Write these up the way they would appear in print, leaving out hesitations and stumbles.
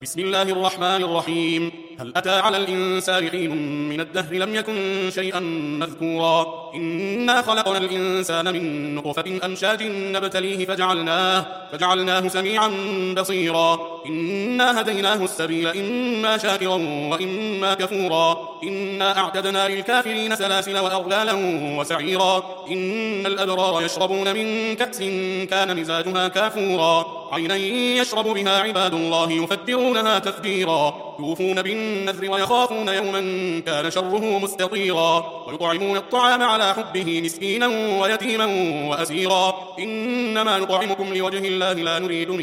بسم الله الرحمن الرحيم. هل أتى على الإنسان حين من الدهر لم يكن شيئا مذكورا. إنا خلقنا الإنسان من نطفة أمشاج نبتليه فجعلناه سميعا بصيرا. إنا هديناه السبيل إما شاكرا وإما كفورا. إنا أعتدنا للكافرين سلاسل وأغلالا وسعيرا. إن الأبرار يشربون من كأس كان مزاجها كافورا. عينا يشرب بها عباد الله يفجرونها تفجيرا. يوفون بالنذر ويخافون يوما كان شره مستطيرا. ويطعمون الطعام على حبه مسكينا ويتيما وأسيرا. إنما نطعمكم لوجه الله لا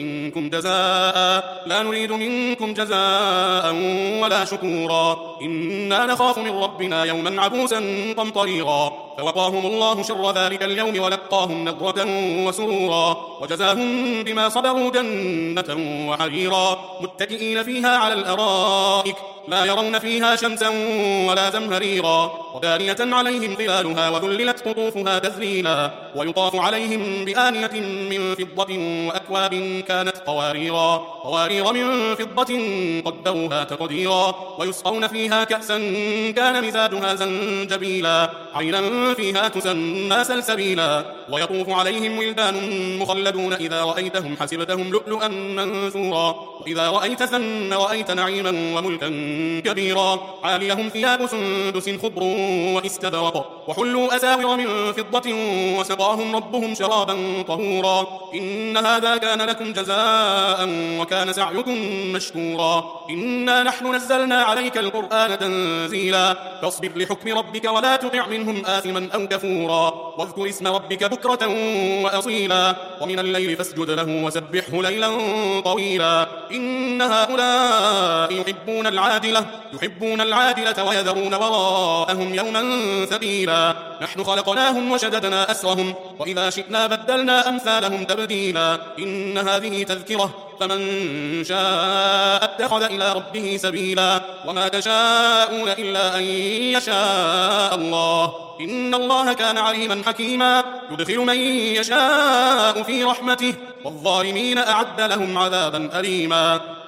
نريد منكم جزاء ولا شكورا. إنا نخاف من ربنا يوما عبوسا قمطريرا. فوقاهم الله شر ذلك اليوم ولقاهم نضرة وسرورا. وجزاهم بما صبروا جنة وحريرا. متكئين فيها على الأرائك لا يرون فيها شمسا ولا زمهريرا. ودانية عليهم ظلالها وذللت قطوفها تذليلا. ويطاف عليهم بآنية من فضة وأكواب كانت قوارير من فضة قدروها تقديرا. ويسقون فيها كأسا كان مزاجها زنجبيلا. عينا فيها تسمى سلسبيلا. ويطوف عليهم ولدان مخلدون إذا رأيتهم حسبتهم لؤلؤا منثورا. وإذا رأيت ثم رأيت نعيما وملكا كبيرا. عاليهم ثياب سندس خضر واستبرق وحلوا أساور من فضة وسقاهم ربهم شرابا طهورا. إن هذا كان لكم جزاء وكان سعيكم مشكورا. إنا نحن نزلنا عليك القرآن تنزيلا. فاصبر لحكم ربك ولا تطع منهم آثما أو كفورا. واذكر اسم ربك بكرة وأصيلا. ومن الليل فاسجد له وسبحه ليلا طويلا. إن هؤلاء يحبون العاجلة ويذرون وراءهم يوما ثقيلا. نحن خلقناهم وشددنا أسرهم وإذا شئنا بدلنا أمثالهم تبديلا. إن هذه تذكرة فمن شاء اتخذ إلى ربه سبيلا. وما تشاءون إلا أن يشاء الله. إن الله كان عليما حكيما. يدخل من يشاء في رحمته والظالمين أعد لهم عذابا أليما.